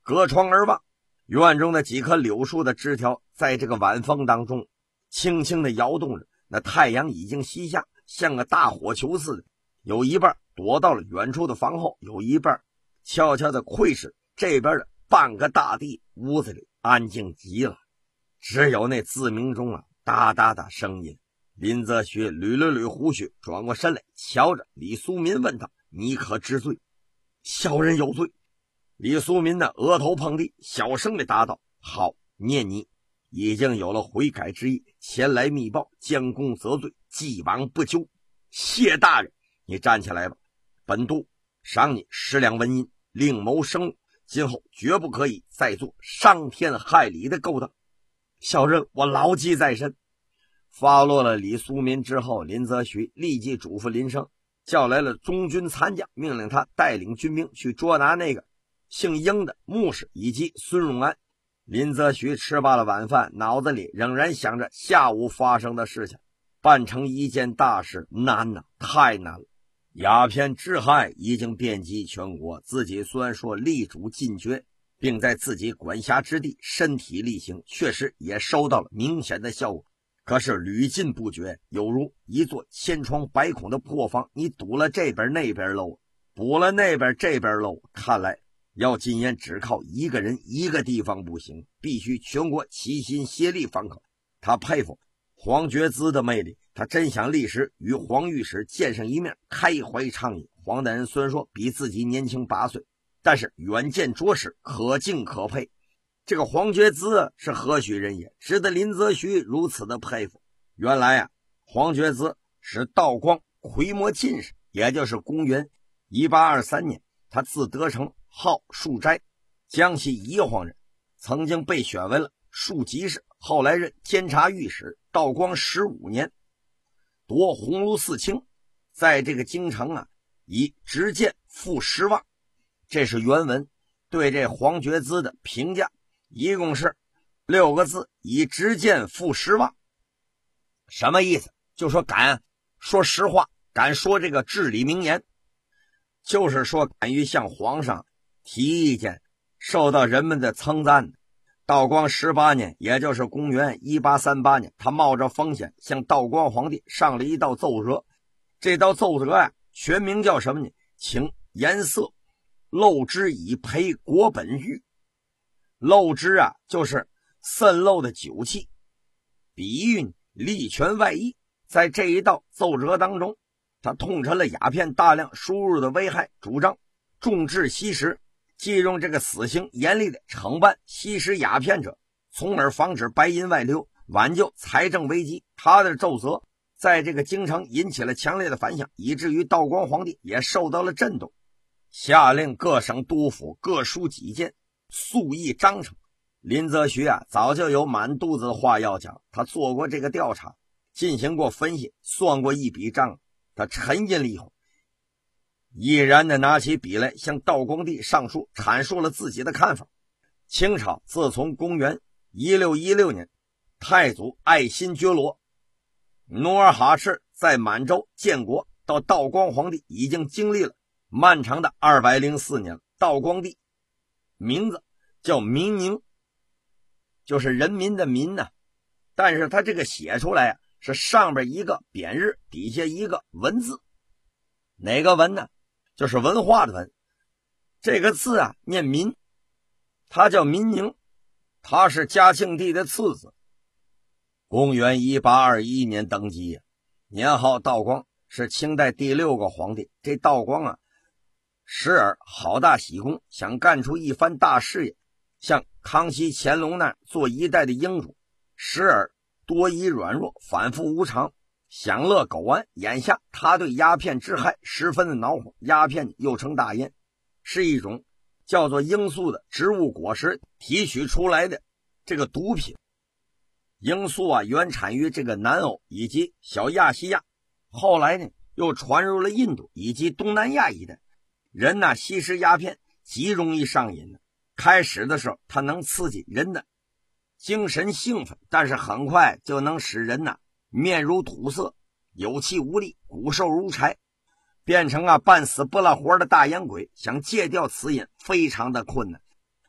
[SPEAKER 5] 隔窗而望，院中的几棵柳树的枝条在这个晚风当中轻轻地摇动着，那太阳已经西下，像个大火球似的，有一半躲到了远处的房后，有一半悄悄地窥视这边的半个大地。屋子里安静极了，只有那自鸣钟啊哒哒哒声音。林则徐捋了捋胡须，转过身来，瞧着李苏民问道：“你可知罪？”“小人有罪。”李苏民的额头碰地，小声地答道：“好，念你已经有了悔改之意，前来密报，将功责罪，既往不咎。”“谢大人。”“你站起来吧，本督赏你十两纹银，另谋生路，今后绝不可以再做伤天害理的勾当。”“小人我牢记在身。”发落了李苏民之后，林则徐立即嘱咐林升，叫来了中军参将，命令他带领军兵去捉拿那个姓英的穆氏以及孙荣安。林则徐吃罢了晚饭，脑子里仍然想着下午发生的事情，办成一件大事难呐，太难了。鸦片之害已经遍及全国，自己虽然说力主禁绝，并在自己管辖之地身体力行，确实也收到了明显的效果。可是屡禁不绝，有如一座千疮百孔的破房，你堵了这边那边漏，补了那边这边漏，看来要禁烟只靠一个人一个地方不行，必须全国齐心协力方可。他佩服黄觉滋的魅力，他真想立时与黄御史见上一面，开怀畅饮。黄大人虽然说比自己年轻八岁，但是远见卓识，可敬可佩。这个黄觉滋是何许人也，值得林则徐如此的佩服。原来啊，黄觉滋是道光奎摩进士，也就是公元一八二三年，他字德成，号树斋，江西宜黄人，曾经被选为了庶吉士，后来任监察御史。道光十五年夺鸿胪四卿，在这个京城啊，以执剑赴十望。这是原文对这黄觉滋的评价，一共是六个字：以执剑赴十望。什么意思？就说敢说实话，敢说这个至理名言，就是说敢于向皇上提意见，受到人们的称赞。道光十八年，也就是公元一八三八年，他冒着风险向道光皇帝上了一道奏折。这道奏折啊，全名叫什么呢？请颜色漏之以培国本欲。漏之啊，就是渗漏的酒气，比喻利权外溢。在这一道奏折当中，他痛陈了鸦片大量输入的危害，主张重治吸食，即用这个死刑严厉的惩办吸食鸦片者，从而防止白银外流，挽救财政危机。他的奏折在这个京城引起了强烈的反响，以至于道光皇帝也受到了震动，下令各省督府各抒己见，速议章程。林则徐啊，早就有满肚子的话要讲，他做过这个调查，进行过分析，算过一笔账。他沉吟了一会儿，毅然的拿起笔来，向道光帝上书，阐述了自己的看法。清朝自从公元一六一六年太祖爱新觉罗努尔哈赤在满洲建国，到道光皇帝已经经历了漫长的二百零四年了。道光帝名字叫民宁，就是人民的民呢、啊，但是他这个写出来啊，是上边一个匾日，底下一个文字。哪个文呢？就是文化的文。这个字啊念民，他叫民宁，他是嘉庆帝的次子，公元一八二一年登基，年号道光，是清代第六个皇帝。这道光啊，时而好大喜功，想干出一番大事业，像康熙、乾隆那做一代的英主；时而多疑软弱，反复无常，享乐苟安。眼下他对鸦片之害十分的恼火。鸦片又称大烟，是一种叫做罂粟的植物果实提取出来的这个毒品。罂粟啊，原产于这个南欧以及小亚细亚，后来呢又传入了印度以及东南亚一带。人呢、啊、吸食鸦片极容易上瘾的，开始的时候它能刺激人的精神兴奋，但是很快就能使人呐、啊、面如土色，有气无力，骨瘦如柴，变成啊半死不拉活的大烟鬼。想戒掉此瘾非常的困难。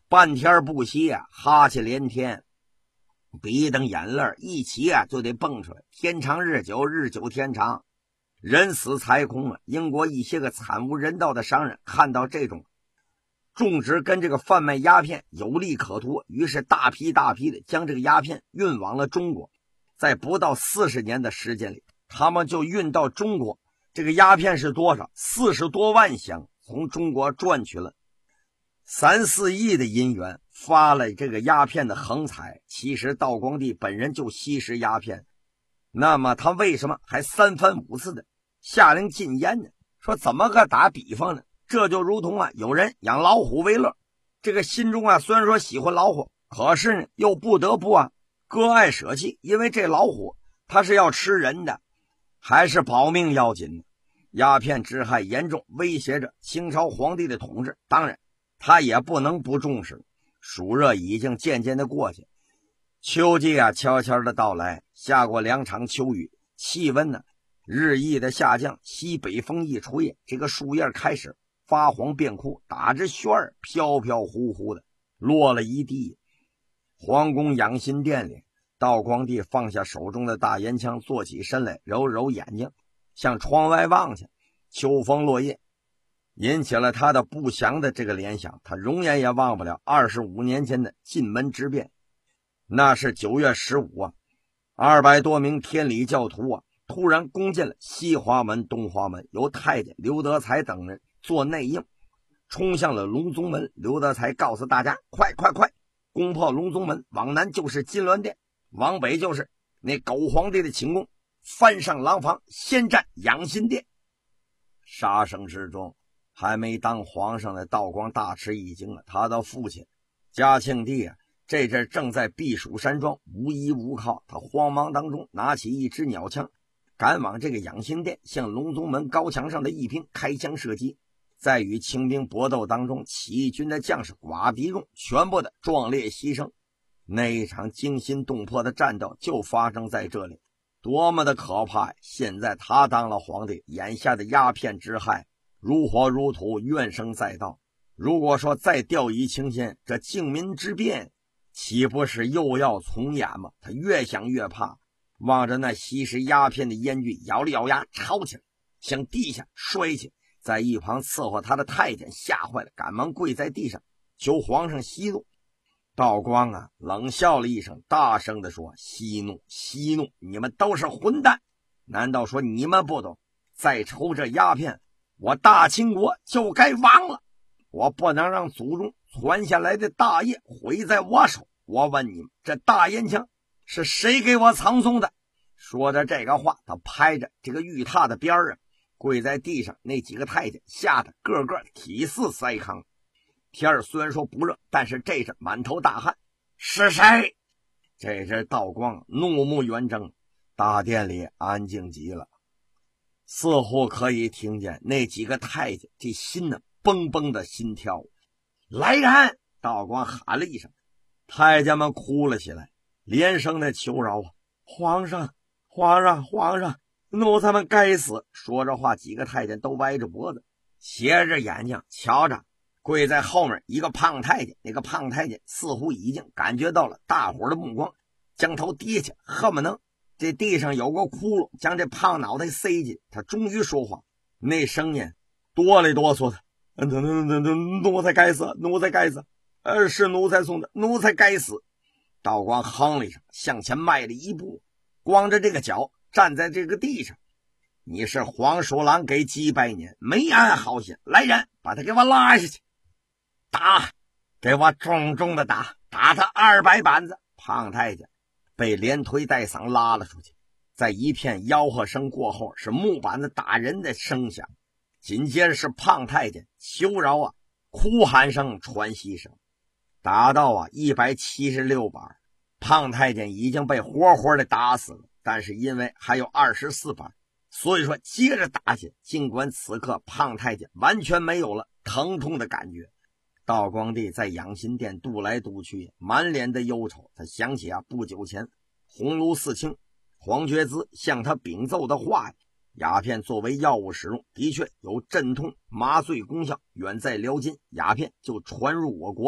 [SPEAKER 5] 半天不息啊，哈气连天，鼻瞪眼泪一起啊就得蹦出来。天长日久，日久天长，人死财空啊！英国一些个惨无人道的商人看到这种种植跟这个贩卖鸦片有利可图，于是大批大批的将这个鸦片运往了中国。在不到四十年的时间里，他们就运到中国。这个鸦片是多少？四十多万箱，从中国赚取了三四亿的银元，发了这个鸦片的横财。其实道光帝本人就吸食鸦片，那么他为什么还三番五次的下令禁烟呢？说怎么个打比方呢？这就如同啊，有人养老虎为乐，这个心中啊虽然说喜欢老虎，可是呢又不得不啊割爱舍弃，因为这老虎它是要吃人的，还是保命要紧呢？鸦片之害严重威胁着清朝皇帝的统治，当然他也不能不重视。暑热已经渐渐的过去，秋季啊悄悄的到来，下过两场秋雨，气温呢日益的下降，西北风一吹，这个树叶开始发黄变枯，打着旋儿飘飘忽忽的落了一地。皇宫养心殿里，道光帝放下手中的大烟枪，坐起身来，揉揉眼睛，向窗外望去。秋风落叶引起了他的不祥的这个联想，他永远也忘不了二十五年前的进门之变。那是九月十五啊，二百多名天理教徒啊突然攻进了西华门、东华门，由太监刘德才等人做内应，冲向了隆宗门。刘德才告诉大家，快快快，攻破隆宗门，往南就是金銮殿，往北就是那狗皇帝的寝宫，翻上廊坊，先占养心殿。杀声之中，还没当皇上的道光大吃一惊啊！他的父亲嘉庆帝啊，这阵正在避暑山庄，无依无靠，他慌忙当中拿起一支鸟枪，赶往这个养心殿，向隆宗门高墙上的义兵开枪射击。在与清兵搏斗当中，起义军的将士寡敌众全部的壮烈牺牲。那一场惊心动魄的战斗就发生在这里，多么的可怕呀！现在他当了皇帝，眼下的鸦片之害如火如荼，怨声载道。如果说再掉以轻心，这靖民之变岂不是又要重演吗？他越想越怕，望着那吸食鸦片的烟具，咬了咬牙，抄起来向地下摔去。在一旁伺候他的太监吓坏了，赶忙跪在地上求皇上息怒。道光啊冷笑了一声，大声地说，息怒息怒，你们都是混蛋，难道说你们不懂，再抽这鸦片，我大清国就该亡了。我不能让祖宗传下来的大业毁在我手。我问你们，这大烟枪是谁给我藏送的？说着这个话，他拍着这个玉榻的边儿啊，跪在地上。那几个太监吓得个个体似筛糠。天儿虽然说不热，但是这是满头大汗。是谁？这是道光怒目圆睁，大殿里安静极了，似乎可以听见那几个太监这心呢蹦蹦的心跳。来人！道光喊了一声，太监们哭了起来，连声的求饶啊！皇上，皇上，皇上，奴才们该死！说着话，几个太监都歪着脖子，斜着眼睛瞧着跪在后面一个胖太监。那个胖太监似乎已经感觉到了大伙的目光，将头低下，恨不能这地上有个窟窿，将这胖脑袋塞进。他终于说话，那声音哆里哆嗦的，奴才该死，奴才该死，呃，是奴才送的，奴才该死。道光哼了一声，向前迈了一步，光着这个脚站在这个地上。你是黄鼠狼给几百年，没安好心，来人，把他给我拉下去，打，给我重重的打，打他二百板子。胖太监被连推带搡拉了出去，在一片吆喝声过后，是木板子打人的声响，紧接着是胖太监求饶啊哭喊声传息声。打到啊一百七十六板，胖太监已经被活活的打死了，但是因为还有二十四板，所以说接着打去。尽管此刻胖太监完全没有了疼痛的感觉，道光帝在养心殿踱来踱去，满脸的忧愁。他想起啊不久前鸿胪寺卿黄觉滋向他禀奏的话，鸦片作为药物使用，的确有镇痛麻醉功效，远在辽金，鸦片就传入我国，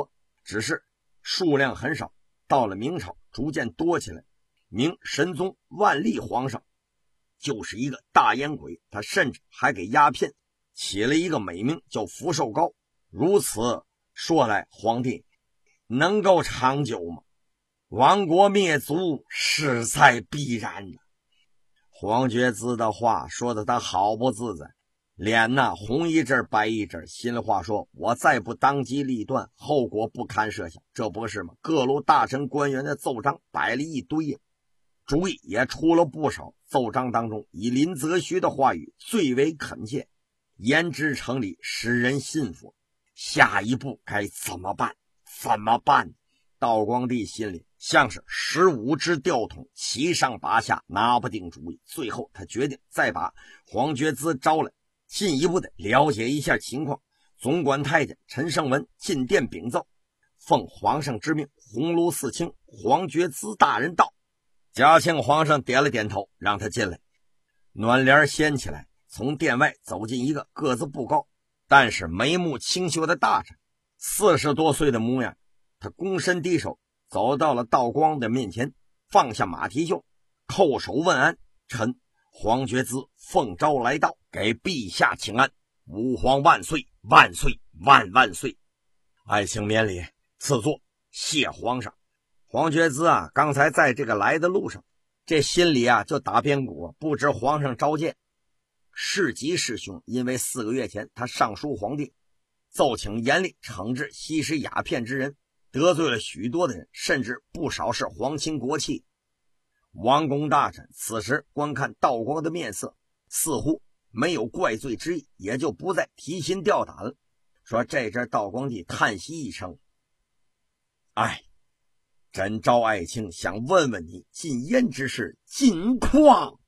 [SPEAKER 5] 只是数量很少，到了明朝逐渐多起来。明神宗万历皇上就是一个大烟鬼，他甚至还给鸦片起了一个美名叫福寿膏。如此说来，皇帝能够长久吗？亡国灭族势在必然的。黄觉滋的话说的他好不自在，脸呐红一阵白一阵，心里话说，我再不当机立断，后果不堪设想。这不是吗？各路大臣官员的奏章摆了一堆呀，主意也出了不少。奏章当中以林则徐的话语最为恳切，言之成理，使人信服。下一步该怎么办？怎么办？道光帝心里像是十五只吊桶，七上八下，拿不定主意。最后他决定再把黄觉滋招来，进一步的了解一下情况。总管太监陈胜文进殿禀奏，奉皇上之命，鸿胪寺卿黄觉滋大人到。嘉庆皇上点了点头，让他进来。暖帘掀起来，从殿外走进一个个子不高但是眉目清秀的大臣，四十多岁的模样。他躬身低手走到了道光的面前，放下马蹄袖，叩首问安：臣黄觉滋奉诏来到，给陛下请安。吾皇万岁万岁万万岁！爱卿免礼，赐座，谢皇上。黄觉滋啊，刚才在这个来的路上，这心里啊就打边鼓，不知皇上召见。事急事凶，因为四个月前他上书皇帝，奏请严厉惩治吸食鸦片之人，得罪了许多的人，甚至不少是皇亲国戚。王公大臣此时观看道光的面色，似乎没有怪罪之意，也就不再提心吊胆了。说这阵道光帝叹息一声：哎，朕召爱卿想问问你禁烟之事近况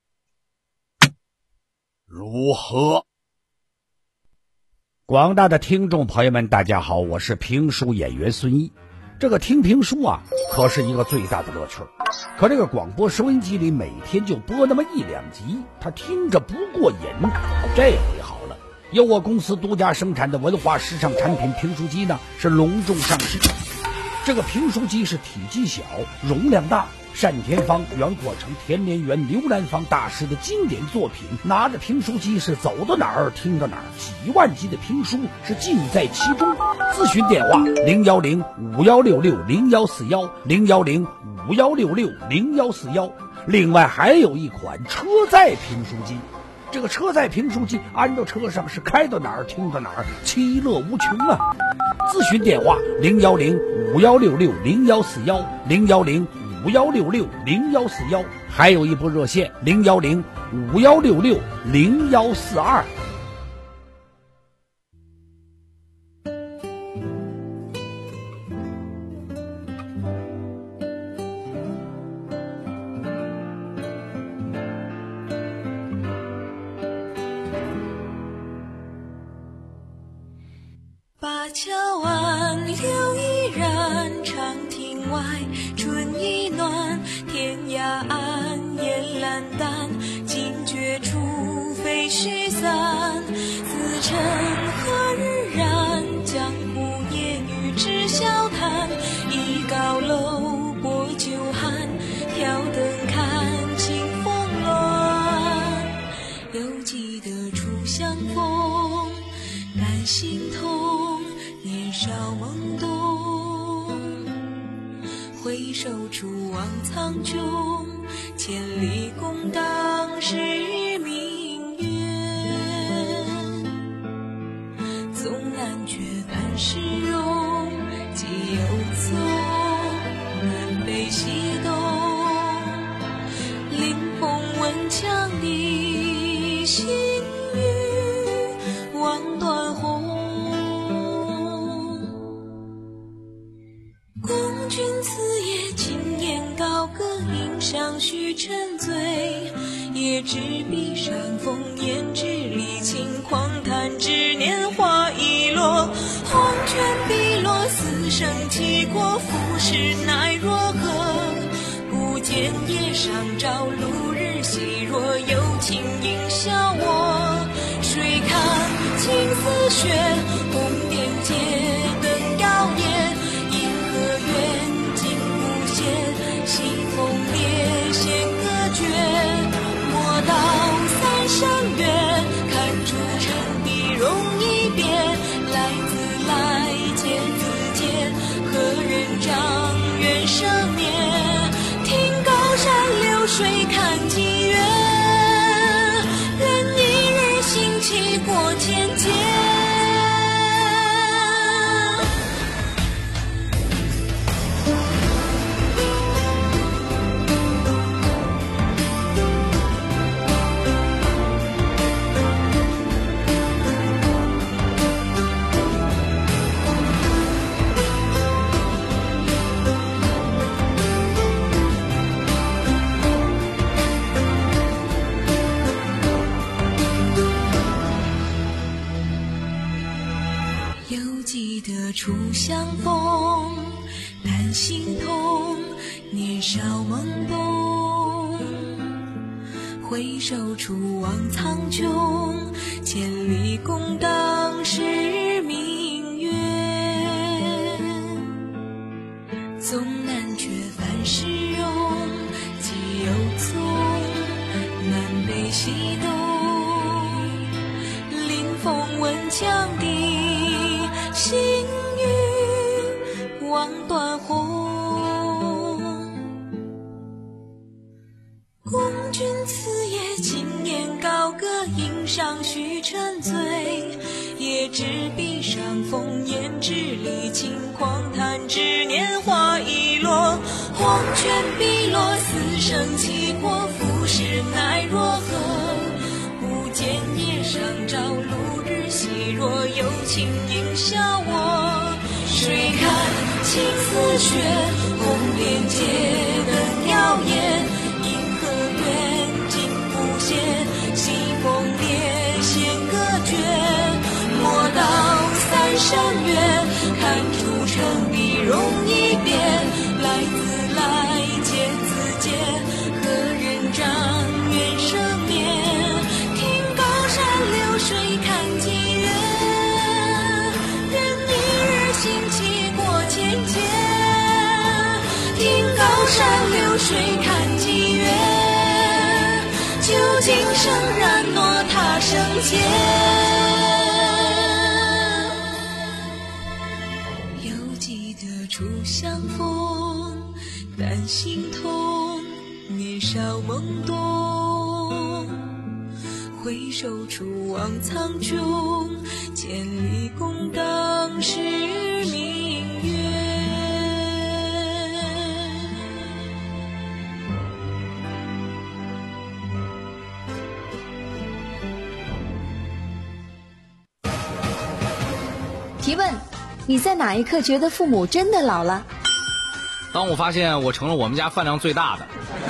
[SPEAKER 5] 如何？
[SPEAKER 4] 广大的听众朋友们，大家好，我是评书演员孙一。这个听评书啊，可是一个最大的乐趣。可这个广播收音机里每天就播那么一两集，他听着不过瘾。这回好了，由我公司独家生产的文化时尚产品评书机呢，是隆重上市。这个评书机是体积小，容量大，单田芳、袁阔成、田连元、刘兰芳大师的经典作品，拿着评书机是走到哪儿听到哪儿，几万集的评书是尽在其中。咨询电话零幺零五幺六六零幺四幺零幺零五幺六六零幺四幺。另外还有一款车载评书机，这个车载评书机安到车上是开到哪儿听到哪儿，其乐无穷啊！咨询电话零幺零五幺六六零幺四幺零幺零五幺六六零幺四幺，还有一部热线零幺零五幺六六零幺四二。
[SPEAKER 12] 灞桥湾柳依然，长亭外春意暖，天涯岸烟阑淡，惊觉处非虚散。此尘何日燃？江湖夜雨知晓叹。一高楼泊酒酣，挑灯看清风乱。犹记得初相逢，感心痛。年少懵懂，回首处望苍穹，千里共当时明月。纵难却盼时容，既有踪，南北西东。临风闻枪里心语，望断鸿。公君此夜轻言高歌，应尚须沉醉。也知壁上风言之离情，狂叹之年华已落。黄泉碧落，死生契阔，浮世奈若何？不见夜上朝，露日西若，有情应笑我。谁看青丝血，红莲街灯摇曳。 容易变，来自来见自见，何人掌愿生眠？听高山流水看几远，任一日兴起过千劫。初相逢，但心痛，年少懵懂。回首处望苍穹，千里共当时明月。纵难却凡事容，既有踪，南北西东。临风闻羌笛，心语望断鸿。公君此夜轻言高歌，吟上须沉醉。也知壁上风烟直立，轻狂弹指年华已落。黄泉碧落，四声起过，浮世奈若何？不见夜上朝露日细若，有情应笑我。谁看青丝雪，红莲街灯摇曳。银河远，金不现，西风烈，弦歌绝。莫道三山月，看出城壁容易变。来自来，见自见，何人掌愿生眠？听高山流水看几远，任一日兴起过千劫。听高山流水看几远，究竟生然诺他生前。初相逢，但心痛，年少懵懂。回首处望苍穹，千里共当时明月。
[SPEAKER 13] 提问：你在哪一刻觉得父母真的老了？
[SPEAKER 14] 当我发现我成了我们家饭量最大的。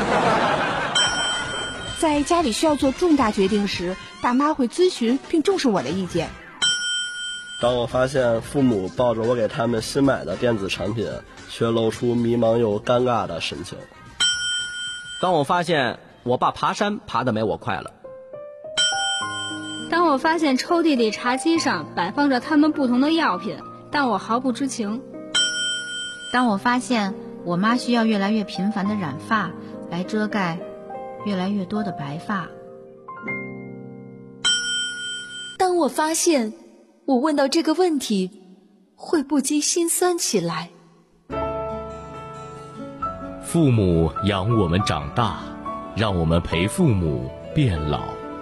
[SPEAKER 15] 在家里需要做重大决定时，爸妈会咨询并重视我的意见。
[SPEAKER 16] 当我发现父母抱着我给他们新买的电子产品，却露出迷茫又尴尬的神情。
[SPEAKER 14] 当我发现我爸爬山爬得没我快了。
[SPEAKER 17] 当我发现抽屉里茶几上摆放着他们不同的药品，但我毫不知情。
[SPEAKER 18] 当我发现我妈需要越来越频繁的染发来遮盖越来越多的白发。
[SPEAKER 13] 当我发现我问到这个问题会不禁心酸起来。
[SPEAKER 11] 父母养我们长大，让我们陪父母变老。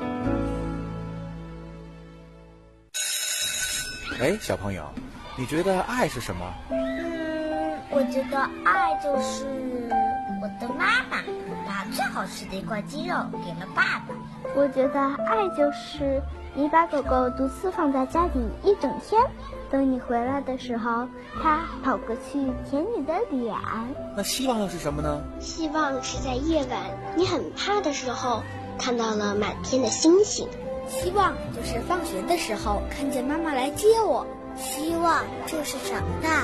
[SPEAKER 19] 哎，小朋友，你觉得爱是什么？
[SPEAKER 1] 嗯，我觉得爱就是我的妈妈把最好吃的一块鸡肉给了爸爸。
[SPEAKER 20] 我觉得爱就是你把狗狗独自放在家里一整天，等你回来的时候，它跑过去舔你的脸。
[SPEAKER 19] 那希望又是什么呢？
[SPEAKER 20] 希望是在夜晚你很怕的时候，看到了满天的星星。
[SPEAKER 1] 希望就是放学的时候看见妈妈来接我。希望就是长大。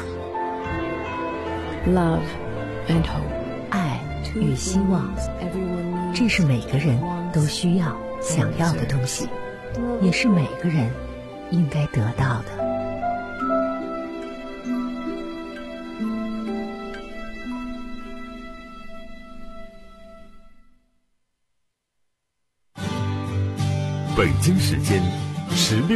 [SPEAKER 21] Love and hope， 爱与希望，这是每个人都需要想要的东西，也是每个人应该得到的。
[SPEAKER 2] 北京时间十六